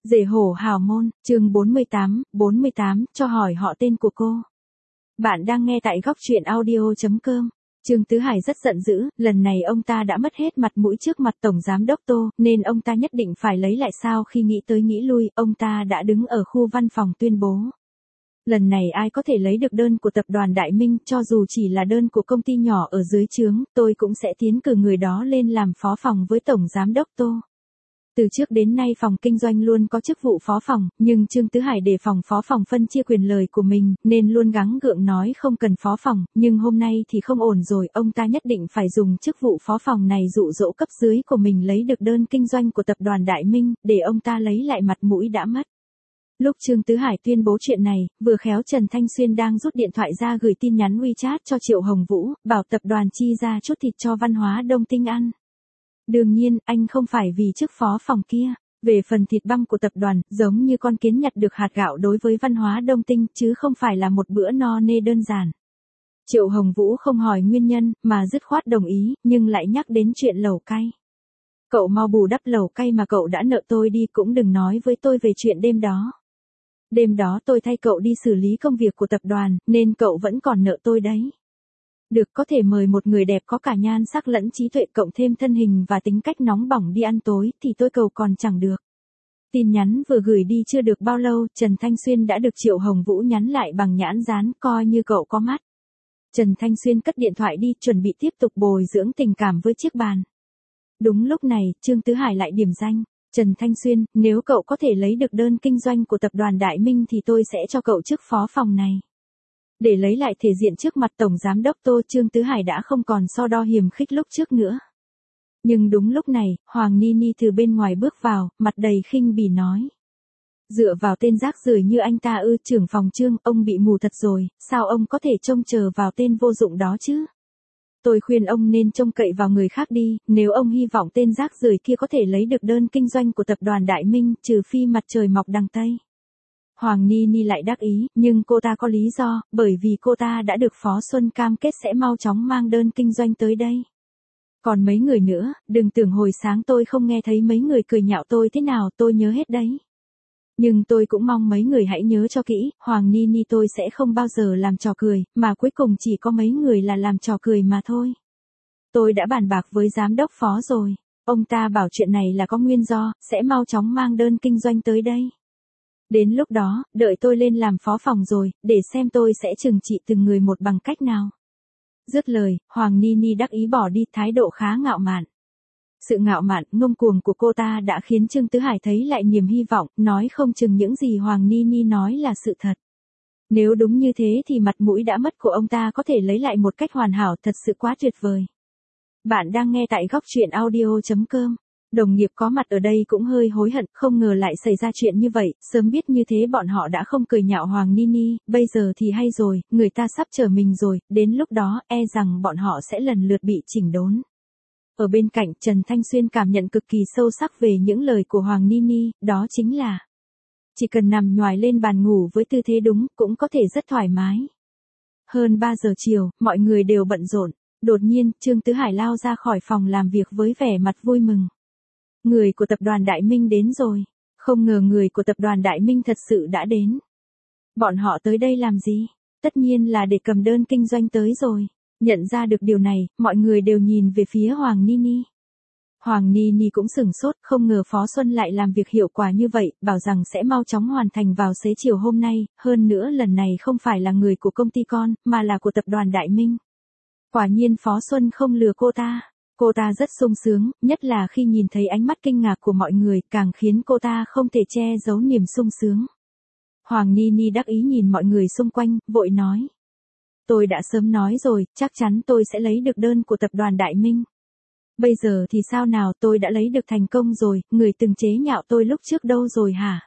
Rể hổ hào môn, chương 48, cho hỏi họ tên của cô. Bạn đang nghe tại góc truyện audio.com. Trương Tứ Hải rất giận dữ, lần này ông ta đã mất hết mặt mũi trước mặt Tổng Giám Đốc Tô, nên ông ta nhất định phải lấy lại sao khi nghĩ tới nghĩ lui, ông ta đã đứng ở khu văn phòng tuyên bố. Lần này ai có thể lấy được đơn của tập đoàn Đại Minh, cho dù chỉ là đơn của công ty nhỏ ở dưới trướng, tôi cũng sẽ tiến cử người đó lên làm phó phòng với Tổng Giám Đốc Tô. Từ trước đến nay phòng kinh doanh luôn có chức vụ phó phòng, nhưng Trương Tứ Hải đề phòng phó phòng phân chia quyền lời của mình, nên luôn gắng gượng nói không cần phó phòng, nhưng hôm nay thì không ổn rồi, ông ta nhất định phải dùng chức vụ phó phòng này dụ dỗ cấp dưới của mình lấy được đơn kinh doanh của tập đoàn Đại Minh, để ông ta lấy lại mặt mũi đã mất. Lúc Trương Tứ Hải tuyên bố chuyện này, vừa khéo Trần Thanh Xuyên đang rút điện thoại ra gửi tin nhắn WeChat cho Triệu Hồng Vũ, bảo tập đoàn chi ra chút thịt cho Văn Hóa Đông Tinh ăn. Đương nhiên, anh không phải vì chức phó phòng kia. Về phần thịt băm của tập đoàn, giống như con kiến nhặt được hạt gạo đối với Văn Hóa Đông Tinh, chứ không phải là một bữa no nê đơn giản. Triệu Hồng Vũ không hỏi nguyên nhân, mà dứt khoát đồng ý, nhưng lại nhắc đến chuyện lẩu cay. Cậu mau bù đắp lẩu cay mà cậu đã nợ tôi đi, cũng đừng nói với tôi về chuyện đêm đó. Đêm đó tôi thay cậu đi xử lý công việc của tập đoàn, nên cậu vẫn còn nợ tôi đấy. Được, có thể mời một người đẹp có cả nhan sắc lẫn trí tuệ cộng thêm thân hình và tính cách nóng bỏng đi ăn tối, thì tôi cầu còn chẳng được. Tin nhắn vừa gửi đi chưa được bao lâu, Trần Thanh Xuyên đã được Triệu Hồng Vũ nhắn lại bằng nhãn dán, coi như cậu có mắt. Trần Thanh Xuyên cất điện thoại đi, chuẩn bị tiếp tục bồi dưỡng tình cảm với chiếc bàn. Đúng lúc này, Trương Tứ Hải lại điểm danh. Trần Thanh Xuyên, nếu cậu có thể lấy được đơn kinh doanh của tập đoàn Đại Minh thì tôi sẽ cho cậu chức phó phòng này. Để lấy lại thể diện trước mặt Tổng Giám Đốc Tô, Trương Tứ Hải đã không còn so đo hiềm khích lúc trước nữa. Nhưng đúng lúc này, Hoàng Ni Ni từ bên ngoài bước vào, mặt đầy khinh bỉ nói. Dựa vào tên rác rưởi như anh ta ư? Trưởng phòng Trương, ông bị mù thật rồi, sao ông có thể trông chờ vào tên vô dụng đó chứ? Tôi khuyên ông nên trông cậy vào người khác đi, nếu ông hy vọng tên rác rưởi kia có thể lấy được đơn kinh doanh của tập đoàn Đại Minh, trừ phi mặt trời mọc đằng Tây. Hoàng Ni Ni lại đắc ý, nhưng cô ta có lý do, bởi vì cô ta đã được Phó Xuân cam kết sẽ mau chóng mang đơn kinh doanh tới đây. Còn mấy người nữa, đừng tưởng hồi sáng tôi không nghe thấy mấy người cười nhạo tôi thế nào, tôi nhớ hết đấy. Nhưng tôi cũng mong mấy người hãy nhớ cho kỹ, Hoàng Ni Ni tôi sẽ không bao giờ làm trò cười, mà cuối cùng chỉ có mấy người là làm trò cười mà thôi. Tôi đã bàn bạc với giám đốc Phó rồi, ông ta bảo chuyện này là có nguyên do, sẽ mau chóng mang đơn kinh doanh tới đây. Đến lúc đó, đợi tôi lên làm phó phòng rồi, để xem tôi sẽ trừng trị từng người một bằng cách nào. Dứt lời, Hoàng Ni Ni đắc ý bỏ đi, thái độ khá ngạo mạn. Sự ngạo mạn, ngông cuồng của cô ta đã khiến Trương Tứ Hải thấy lại niềm hy vọng, nói không chừng những gì Hoàng Ni Ni nói là sự thật. Nếu đúng như thế thì mặt mũi đã mất của ông ta có thể lấy lại một cách hoàn hảo, thật sự quá tuyệt vời. Bạn đang nghe tại góc truyện audio.com. Đồng nghiệp có mặt ở đây cũng hơi hối hận, không ngờ lại xảy ra chuyện như vậy, sớm biết như thế bọn họ đã không cười nhạo Hoàng Ni Ni, bây giờ thì hay rồi, người ta sắp chở mình rồi, đến lúc đó, e rằng bọn họ sẽ lần lượt bị chỉnh đốn. Ở bên cạnh, Trần Thanh Xuyên cảm nhận cực kỳ sâu sắc về những lời của Hoàng Ni Ni, đó chính là chỉ cần nằm nhoài lên bàn ngủ với tư thế đúng, cũng có thể rất thoải mái. Hơn 3 giờ chiều, mọi người đều bận rộn, đột nhiên, Trương Tứ Hải lao ra khỏi phòng làm việc với vẻ mặt vui mừng. Người của tập đoàn Đại Minh đến rồi. Không ngờ người của tập đoàn Đại Minh thật sự đã đến. Bọn họ tới đây làm gì? Tất nhiên là để cầm đơn kinh doanh tới rồi. Nhận ra được điều này, mọi người đều nhìn về phía Hoàng Ni Ni. Hoàng Ni Ni cũng sửng sốt, không ngờ Phó Xuân lại làm việc hiệu quả như vậy, bảo rằng sẽ mau chóng hoàn thành vào xế chiều hôm nay, hơn nữa lần này không phải là người của công ty con, mà là của tập đoàn Đại Minh. Quả nhiên Phó Xuân không lừa cô ta. Cô ta rất sung sướng, nhất là khi nhìn thấy ánh mắt kinh ngạc của mọi người, càng khiến cô ta không thể che giấu niềm sung sướng. Hoàng Ni Ni đắc ý nhìn mọi người xung quanh, vội nói. Tôi đã sớm nói rồi, chắc chắn tôi sẽ lấy được đơn của tập đoàn Đại Minh. Bây giờ thì sao nào, tôi đã lấy được thành công rồi, người từng chế nhạo tôi lúc trước đâu rồi hả?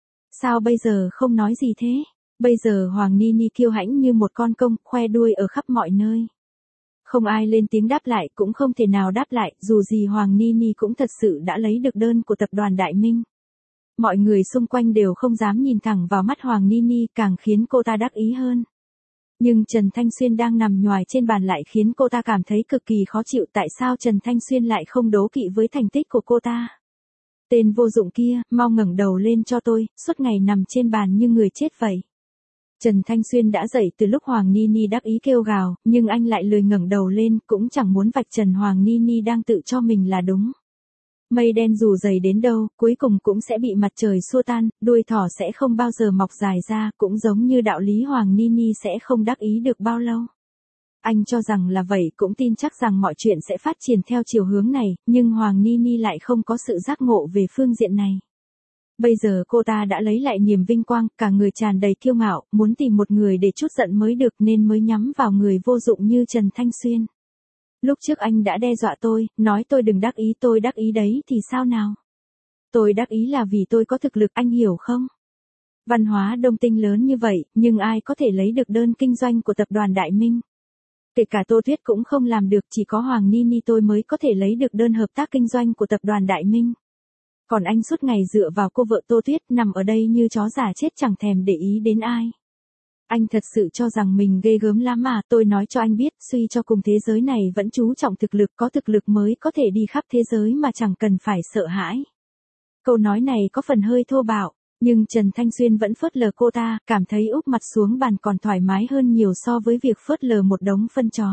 Sao bây giờ không nói gì thế? Bây giờ Hoàng Ni Ni kiêu hãnh như một con công, khoe đuôi ở khắp mọi nơi. Không ai lên tiếng đáp lại, cũng không thể nào đáp lại, dù gì Hoàng Ni Ni cũng thật sự đã lấy được đơn của tập đoàn Đại Minh. Mọi người xung quanh đều không dám nhìn thẳng vào mắt Hoàng Ni Ni, càng khiến cô ta đắc ý hơn. Nhưng Trần Thanh Xuyên đang nằm nhoài trên bàn lại khiến cô ta cảm thấy cực kỳ khó chịu, tại sao Trần Thanh Xuyên lại không đố kỵ với thành tích của cô ta. Tên vô dụng kia, mau ngẩng đầu lên cho tôi, suốt ngày nằm trên bàn như người chết vậy. Trần Thanh Xuyên đã dậy từ lúc Hoàng Nini đắc ý kêu gào, nhưng anh lại lười ngẩng đầu lên, cũng chẳng muốn vạch trần Hoàng Nini đang tự cho mình là đúng. Mây đen dù dày đến đâu, cuối cùng cũng sẽ bị mặt trời xua tan, đuôi thỏ sẽ không bao giờ mọc dài ra, cũng giống như đạo lý Hoàng Nini sẽ không đắc ý được bao lâu. Anh cho rằng là vậy, cũng tin chắc rằng mọi chuyện sẽ phát triển theo chiều hướng này, nhưng Hoàng Nini lại không có sự giác ngộ về phương diện này. Bây giờ cô ta đã lấy lại niềm vinh quang, cả người tràn đầy kiêu ngạo, muốn tìm một người để trút giận mới được nên mới nhắm vào người vô dụng như Trần Thanh Xuyên. Lúc trước anh đã đe dọa tôi, nói tôi đừng đắc ý, tôi đắc ý đấy thì sao nào? Tôi đắc ý là vì tôi có thực lực, anh hiểu không? Văn hóa Đông Tinh lớn như vậy, nhưng ai có thể lấy được đơn kinh doanh của tập đoàn Đại Minh? Kể cả Tô Tuyết cũng không làm được, chỉ có Hoàng Nini tôi mới có thể lấy được đơn hợp tác kinh doanh của tập đoàn Đại Minh. Còn anh suốt ngày dựa vào cô vợ Tô Tuyết, nằm ở đây như chó già chết chẳng thèm để ý đến ai. Anh thật sự cho rằng mình ghê gớm lắm à? Tôi nói cho anh biết, suy cho cùng thế giới này vẫn chú trọng thực lực, có thực lực mới có thể đi khắp thế giới mà chẳng cần phải sợ hãi. Câu nói này có phần hơi thô bạo, nhưng Trần Thanh Xuyên vẫn phớt lờ cô ta, cảm thấy úp mặt xuống bàn còn thoải mái hơn nhiều so với việc phớt lờ một đống phân chó.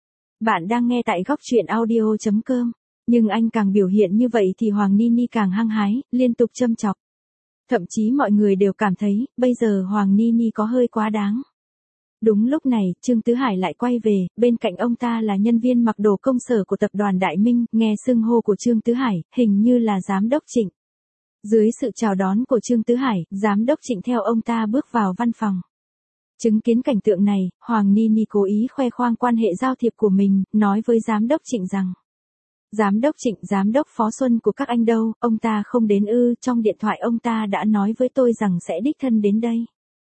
Bạn đang nghe tại góc truyện audio.com. Nhưng anh càng biểu hiện như vậy thì Hoàng Nini càng hăng hái, liên tục châm chọc. Thậm chí mọi người đều cảm thấy, bây giờ Hoàng Nini có hơi quá đáng. Đúng lúc này, Trương Tứ Hải lại quay về, bên cạnh ông ta là nhân viên mặc đồ công sở của tập đoàn Đại Minh, nghe xưng hô của Trương Tứ Hải, hình như là giám đốc Trịnh. Dưới sự chào đón của Trương Tứ Hải, giám đốc Trịnh theo ông ta bước vào văn phòng. Chứng kiến cảnh tượng này, Hoàng Nini cố ý khoe khoang quan hệ giao thiệp của mình, nói với giám đốc Trịnh rằng: Giám đốc Trịnh, giám đốc Phó Xuân của các anh đâu, ông ta không đến ư? Trong điện thoại ông ta đã nói với tôi rằng sẽ đích thân đến đây.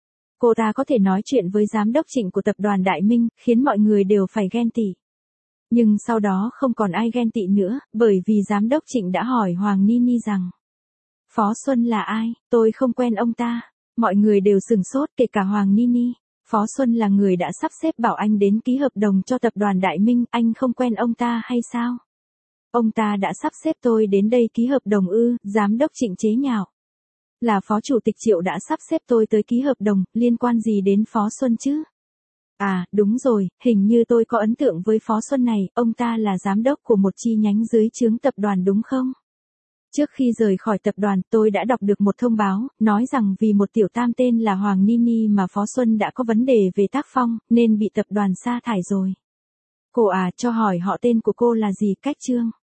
Cô ta có thể nói chuyện với giám đốc Trịnh của tập đoàn Đại Minh, khiến mọi người đều phải ghen tị. Nhưng sau đó không còn ai ghen tị nữa, bởi vì giám đốc Trịnh đã hỏi Hoàng Nini rằng: Phó Xuân là ai? Tôi không quen ông ta. Mọi người đều sửng sốt, kể cả Hoàng Nini. Phó Xuân là người đã sắp xếp bảo anh đến ký hợp đồng cho tập đoàn Đại Minh, anh không quen ông ta hay sao? Ông ta đã sắp xếp tôi đến đây ký hợp đồng ư? Giám đốc Trịnh chế nhạo. Là Phó Chủ tịch Triệu đã sắp xếp tôi tới ký hợp đồng, liên quan gì đến Phó Xuân chứ? À, đúng rồi, hình như tôi có ấn tượng với Phó Xuân này, ông ta là giám đốc của một chi nhánh dưới trướng tập đoàn đúng không? Trước khi rời khỏi tập đoàn, tôi đã đọc được một thông báo, nói rằng vì một tiểu tam tên là Hoàng Nini mà Phó Xuân đã có vấn đề về tác phong, nên bị tập đoàn sa thải rồi. Cô à, cho hỏi họ tên của cô là gì? Cách Trương.